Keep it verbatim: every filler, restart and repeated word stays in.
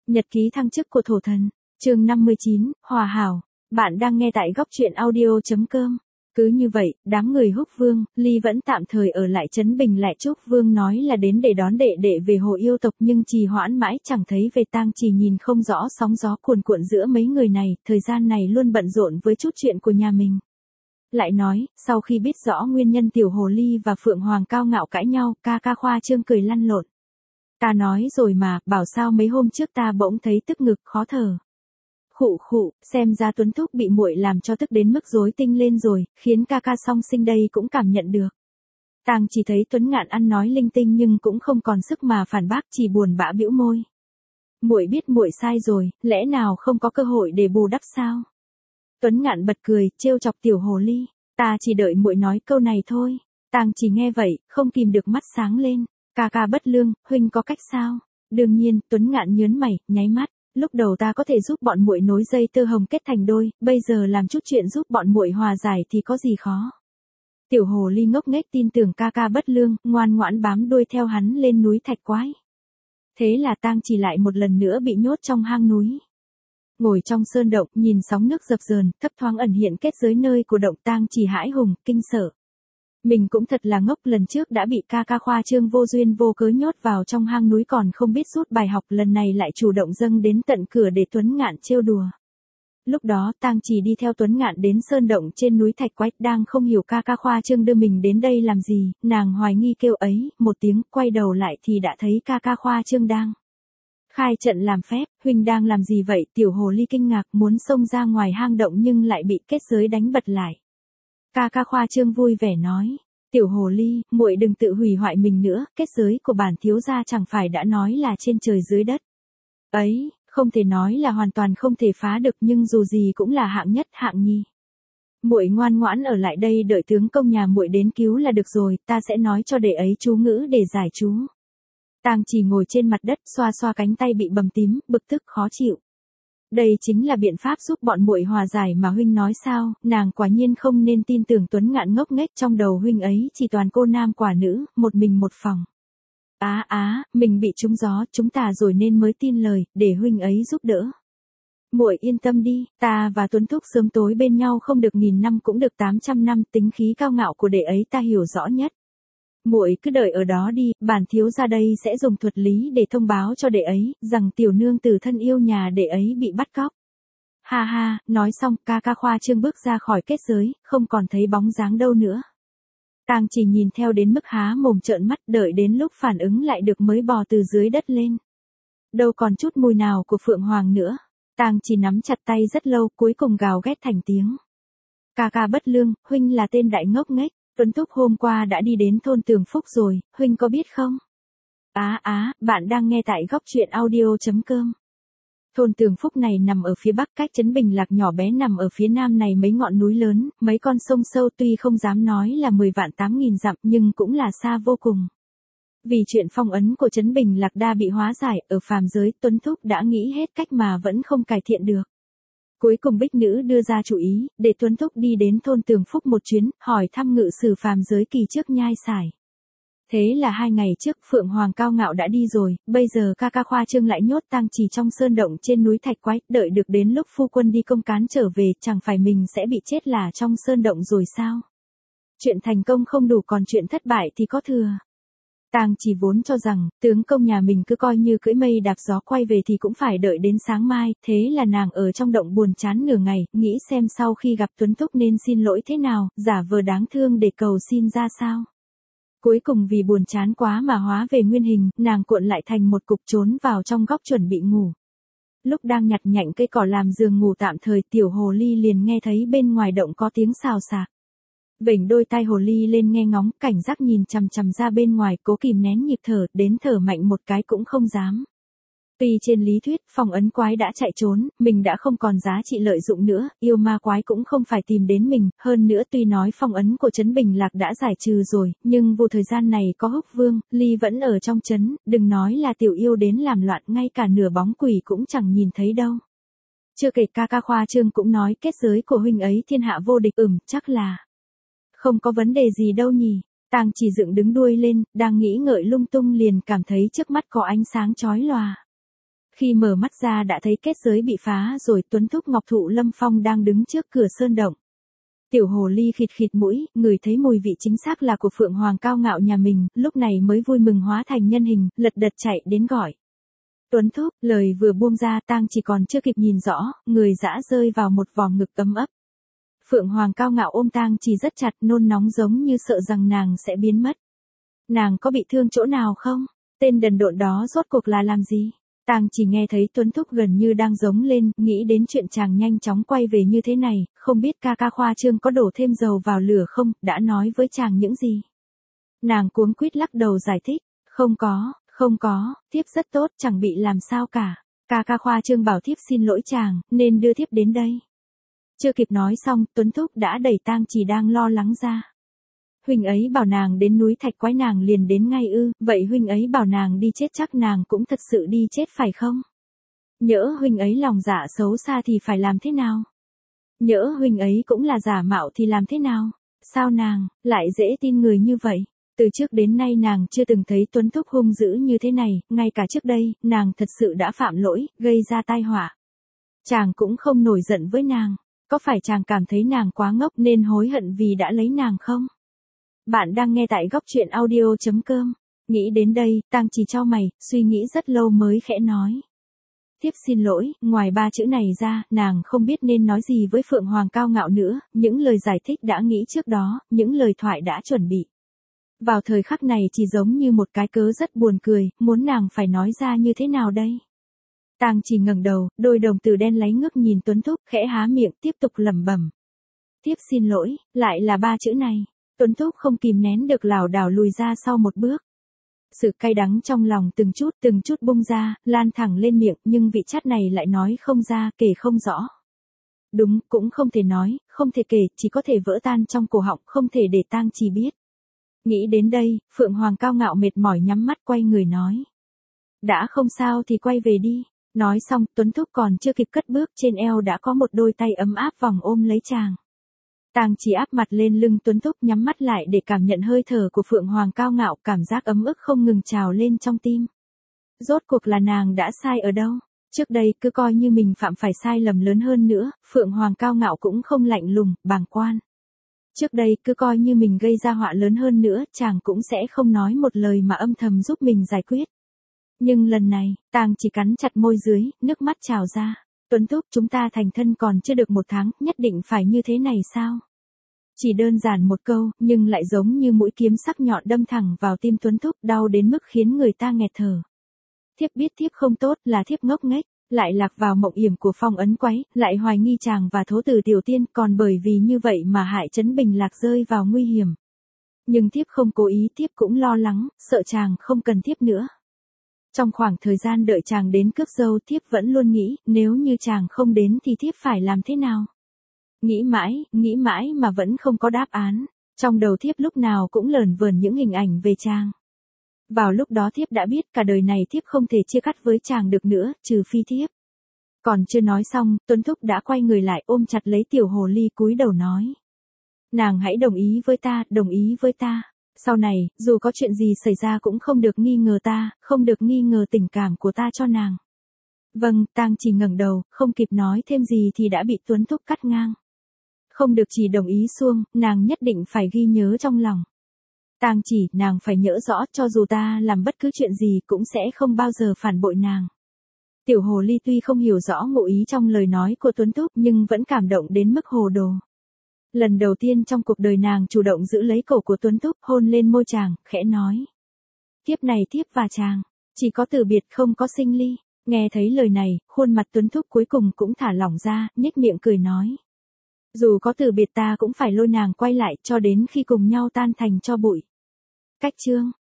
Nhật ký thăng chức của thổ thần, chương năm mươi chín, Hòa hảo. Bạn đang nghe tại góc truyện audio.com. Cứ như vậy, đám người Húc Vương, Ly vẫn tạm thời ở lại Trấn Bình lại Trúc Vương nói là đến để đón đệ đệ về Hồ Yêu tộc nhưng trì hoãn mãi chẳng thấy về tang chỉ nhìn không rõ sóng gió cuồn cuộn giữa mấy người này, thời gian này luôn bận rộn với chút chuyện của nhà mình. Lại nói, sau khi biết rõ nguyên nhân tiểu hồ ly và Phượng Hoàng cao ngạo cãi nhau, ca ca khoa trương cười lăn lộn. Ta nói rồi mà, bảo sao mấy hôm trước ta bỗng thấy tức ngực khó thở. Khụ khụ, xem ra Tuấn Thúc bị muội làm cho tức đến mức rối tinh lên rồi, khiến ca ca song sinh đây cũng cảm nhận được. Tang chỉ thấy Tuấn Ngạn ăn nói linh tinh nhưng cũng không còn sức mà phản bác, chỉ buồn bã bĩu môi. Muội biết muội sai rồi, lẽ nào không có cơ hội để bù đắp sao? Tuấn Ngạn bật cười, trêu chọc tiểu hồ ly, ta chỉ đợi muội nói câu này thôi. Tang chỉ nghe vậy, không kìm được mắt sáng lên. Ca ca bất lương, huynh có cách sao? Đương nhiên, Tuấn Ngạn nhớn mày, nháy mắt. Lúc đầu ta có thể giúp bọn muội nối dây tơ hồng kết thành đôi, bây giờ làm chút chuyện giúp bọn muội hòa giải thì có gì khó. Tiểu hồ ly ngốc nghếch tin tưởng ca ca bất lương, ngoan ngoãn bám đuôi theo hắn lên núi Thạch Quái. Thế là Tang chỉ lại một lần nữa bị nhốt trong hang núi. Ngồi trong sơn động, nhìn sóng nước dập dờn, thấp thoáng ẩn hiện kết giới nơi của động, Tang chỉ hãi hùng, kinh sợ. Mình cũng thật là ngốc, lần trước đã bị ca ca khoa trương vô duyên vô cớ nhốt vào trong hang núi còn không biết rút bài học, lần này lại chủ động dâng đến tận cửa để Tuấn Ngạn trêu đùa. Lúc đó Tang chỉ đi theo Tuấn Ngạn đến sơn động trên núi Thạch Quái, đang không hiểu ca ca khoa trương đưa mình đến đây làm gì, nàng hoài nghi kêu ấy, một tiếng, quay đầu lại thì đã thấy ca ca khoa trương đang khai trận làm phép. Huynh đang làm gì vậy? Tiểu hồ ly kinh ngạc muốn xông ra ngoài hang động nhưng lại bị kết giới đánh bật lại. Ca ca khoa trương vui vẻ nói, tiểu hồ ly, muội đừng tự hủy hoại mình nữa, kết giới của bản thiếu gia chẳng phải đã nói là trên trời dưới đất. Ấy, không thể nói là hoàn toàn không thể phá được nhưng dù gì cũng là hạng nhất hạng nhì. Muội ngoan ngoãn ở lại đây đợi tướng công nhà muội đến cứu là được rồi, ta sẽ nói cho đệ ấy chú ngữ để giải chú. Tang chỉ ngồi trên mặt đất xoa xoa cánh tay bị bầm tím, bực tức khó chịu. Đây chính là biện pháp giúp bọn muội hòa giải mà huynh nói sao? Nàng quả nhiên không nên tin tưởng Tuấn Ngạn ngốc nghếch, trong đầu huynh ấy chỉ toàn cô nam quả nữ, một mình một phòng. Á á, mình bị trúng gió, chúng ta rồi nên mới tin lời, để huynh ấy giúp đỡ. Muội yên tâm đi, ta và Tuấn Thúc sớm tối bên nhau không được nghìn năm cũng được tám trăm năm, tính khí cao ngạo của đệ ấy ta hiểu rõ nhất. Muội cứ đợi ở đó đi, bản thiếu gia đây sẽ dùng thuật lý để thông báo cho đệ ấy, rằng tiểu nương tử thân yêu nhà đệ ấy bị bắt cóc. Ha ha, nói xong, ca ca khoa trương bước ra khỏi kết giới, không còn thấy bóng dáng đâu nữa. Tang chỉ nhìn theo đến mức há mồm trợn mắt, đợi đến lúc phản ứng lại được mới bò từ dưới đất lên. Đâu còn chút mùi nào của Phượng Hoàng nữa. Tang chỉ nắm chặt tay rất lâu, cuối cùng gào ghét thành tiếng. Ca ca bất lương, huynh là tên đại ngốc nghếch. Tuấn Thúc hôm qua đã đi đến thôn Tường Phúc rồi, huynh có biết không? Á á, bạn đang nghe tại góc truyện audio.com. Thôn Tường Phúc này nằm ở phía bắc cách Trấn Bình Lạc nhỏ bé nằm ở phía nam này mấy ngọn núi lớn, mấy con sông sâu, tuy không dám nói là mười vạn tám nghìn dặm nhưng cũng là xa vô cùng. Vì chuyện phong ấn của Trấn Bình Lạc đa bị hóa giải, ở phàm giới Tuấn Thúc đã nghĩ hết cách mà vẫn không cải thiện được. Cuối cùng Bích Nữ đưa ra chủ ý, để Tuấn Thúc đi đến thôn Tường Phúc một chuyến, hỏi thăm ngự sử phàm giới kỳ trước nhai sải. Thế là hai ngày trước Phượng Hoàng cao ngạo đã đi rồi, bây giờ ca ca khoa trương lại nhốt Tang chỉ trong sơn động trên núi Thạch Quái, đợi được đến lúc phu quân đi công cán trở về, chẳng phải mình sẽ bị chết là trong sơn động rồi sao? Chuyện thành công không đủ còn chuyện thất bại thì có thừa. Tang chỉ vốn cho rằng, tướng công nhà mình cứ coi như cưỡi mây đạp gió quay về thì cũng phải đợi đến sáng mai, thế là nàng ở trong động buồn chán nửa ngày, nghĩ xem sau khi gặp Tuấn Thúc nên xin lỗi thế nào, giả vờ đáng thương để cầu xin ra sao. Cuối cùng vì buồn chán quá mà hóa về nguyên hình, nàng cuộn lại thành một cục trốn vào trong góc chuẩn bị ngủ. Lúc đang nhặt nhạnh cây cỏ làm giường ngủ tạm thời, tiểu hồ ly liền nghe thấy bên ngoài động có tiếng xào xạc. Vểnh đôi tai hồ ly lên nghe ngóng, cảnh giác nhìn chằm chằm ra bên ngoài, cố kìm nén nhịp thở, đến thở mạnh một cái cũng không dám. Tuy trên lý thuyết, phong ấn quái đã chạy trốn, mình đã không còn giá trị lợi dụng nữa, yêu ma quái cũng không phải tìm đến mình, hơn nữa tuy nói phong ấn của Trấn Bình Lạc đã giải trừ rồi, nhưng vụ thời gian này có Húc Vương, Ly vẫn ở trong trấn, đừng nói là tiểu yêu đến làm loạn, ngay cả nửa bóng quỷ cũng chẳng nhìn thấy đâu. Chưa kể ca ca khoa trương cũng nói kết giới của huynh ấy thiên hạ vô địch, ừm, chắc là không có vấn đề gì đâu nhỉ. Tang chỉ dựng đứng đuôi lên, đang nghĩ ngợi lung tung liền cảm thấy trước mắt có ánh sáng chói lòa. Khi mở mắt ra đã thấy kết giới bị phá rồi, Tuấn Thúc Ngọc Thụ Lâm Phong đang đứng trước cửa sơn động. Tiểu hồ ly khịt khịt mũi, ngửi thấy mùi vị chính xác là của Phượng Hoàng cao ngạo nhà mình, lúc này mới vui mừng hóa thành nhân hình, lật đật chạy đến gọi. Tuấn Thúc, lời vừa buông ra, Tang chỉ còn chưa kịp nhìn rõ, người dã rơi vào một vòng ngực ấm ấp. Phượng Hoàng cao ngạo ôm Tang chỉ rất chặt, nôn nóng giống như sợ rằng nàng sẽ biến mất. Nàng có bị thương chỗ nào không? Tên đần độn đó rốt cuộc là làm gì? Tang chỉ nghe thấy Tuấn Thúc gần như đang giống lên, nghĩ đến chuyện chàng nhanh chóng quay về như thế này, không biết ca ca khoa trương có đổ thêm dầu vào lửa không, đã nói với chàng những gì. Nàng cuống quýt lắc đầu giải thích, không có, không có, thiếp rất tốt, chẳng bị làm sao cả. Ca ca khoa trương bảo thiếp xin lỗi chàng, nên đưa thiếp đến đây. Chưa kịp nói xong, Tuấn Thúc đã đẩy Tang chỉ đang lo lắng ra. Huynh ấy bảo nàng đến núi Thạch Quái nàng liền đến ngay ư, vậy huynh ấy bảo nàng đi chết chắc nàng cũng thật sự đi chết phải không? Nhỡ huynh ấy lòng dạ xấu xa thì phải làm thế nào? Nhỡ huynh ấy cũng là giả mạo thì làm thế nào? Sao nàng lại dễ tin người như vậy? Từ trước đến nay nàng chưa từng thấy Tuấn Thúc hung dữ như thế này, ngay cả trước đây, nàng thật sự đã phạm lỗi, gây ra tai họa. Chàng cũng không nổi giận với nàng, có phải chàng cảm thấy nàng quá ngốc nên hối hận vì đã lấy nàng không? Bạn đang nghe tại góc truyện audio chấm com. Nghĩ đến đây, Tang chỉ chau mày, suy nghĩ rất lâu mới khẽ nói. Thiếp xin lỗi, ngoài ba chữ này ra, nàng không biết nên nói gì với Phượng Hoàng cao ngạo nữa, những lời giải thích đã nghĩ trước đó, những lời thoại đã chuẩn bị. Vào thời khắc này chỉ giống như một cái cớ rất buồn cười, muốn nàng phải nói ra như thế nào đây? Tang chỉ ngẩng đầu, đôi đồng tử đen láy ngước nhìn Tuấn Thúc, khẽ há miệng, tiếp tục lẩm bẩm. Thiếp xin lỗi, lại là ba chữ này. Tuấn Thúc không kìm nén được lảo đảo lùi ra sau một bước. Sự cay đắng trong lòng từng chút từng chút bung ra, lan thẳng lên miệng, nhưng vị chát này lại nói không ra, kể không rõ. Đúng, cũng không thể nói, không thể kể, chỉ có thể vỡ tan trong cổ họng, không thể để Tang chỉ biết. Nghĩ đến đây, Phượng Hoàng cao ngạo mệt mỏi nhắm mắt quay người nói. Đã không sao thì quay về đi. Nói xong, Tuấn Thúc còn chưa kịp cất bước, trên eo đã có một đôi tay ấm áp vòng ôm lấy chàng. Tang chỉ áp mặt lên lưng Tuấn Thúc, nhắm mắt lại để cảm nhận hơi thở của Phượng Hoàng cao ngạo, cảm giác ấm ức không ngừng trào lên trong tim. Rốt cuộc là nàng đã sai ở đâu? Trước đây cứ coi như mình phạm phải sai lầm lớn hơn nữa, Phượng Hoàng cao ngạo cũng không lạnh lùng, bàng quan. Trước đây cứ coi như mình gây ra họa lớn hơn nữa, chàng cũng sẽ không nói một lời mà âm thầm giúp mình giải quyết. Nhưng lần này, Tang chỉ cắn chặt môi dưới, nước mắt trào ra. Tuấn Thúc, chúng ta thành thân còn chưa được một tháng, nhất định phải như thế này sao? Chỉ đơn giản một câu, nhưng lại giống như mũi kiếm sắc nhọn đâm thẳng vào tim Tuấn Thúc, đau đến mức khiến người ta nghẹt thở. Thiếp biết thiếp không tốt, là thiếp ngốc nghếch, lại lạc vào mộng yểm của phong ấn quấy, lại hoài nghi chàng và thố tử tiểu tiên, còn bởi vì như vậy mà hại Trấn Bình Lạc rơi vào nguy hiểm. Nhưng thiếp không cố ý, thiếp cũng lo lắng, sợ chàng không cần thiếp nữa. Trong khoảng thời gian đợi chàng đến cướp dâu, thiếp vẫn luôn nghĩ, nếu như chàng không đến thì thiếp phải làm thế nào? Nghĩ mãi, nghĩ mãi mà vẫn không có đáp án. Trong đầu thiếp lúc nào cũng lởn vởn những hình ảnh về chàng. Vào lúc đó thiếp đã biết cả đời này thiếp không thể chia cắt với chàng được nữa, trừ phi thiếp. Còn chưa nói xong, Tuấn Thúc đã quay người lại ôm chặt lấy tiểu hồ ly cúi đầu nói. Nàng hãy đồng ý với ta, đồng ý với ta. Sau này, dù có chuyện gì xảy ra cũng không được nghi ngờ ta, không được nghi ngờ tình cảm của ta cho nàng. Vâng, Tang chỉ ngẩng đầu, không kịp nói thêm gì thì đã bị Tuấn Thúc cắt ngang. Không được chỉ đồng ý suông, nàng nhất định phải ghi nhớ trong lòng. Tang chỉ, nàng phải nhớ rõ, cho dù ta làm bất cứ chuyện gì cũng sẽ không bao giờ phản bội nàng. Tiểu hồ ly tuy không hiểu rõ ngụ ý trong lời nói của Tuấn Thúc nhưng vẫn cảm động đến mức hồ đồ. Lần đầu tiên trong cuộc đời nàng chủ động giữ lấy cổ của Tuấn Thúc, hôn lên môi chàng, khẽ nói. Thiếp này thiếp và chàng, chỉ có từ biệt không có sinh ly. Nghe thấy lời này, khuôn mặt Tuấn Thúc cuối cùng cũng thả lỏng ra, nhếch miệng cười nói. Dù có từ biệt ta cũng phải lôi nàng quay lại cho đến khi cùng nhau tan thành tro bụi. Cách chương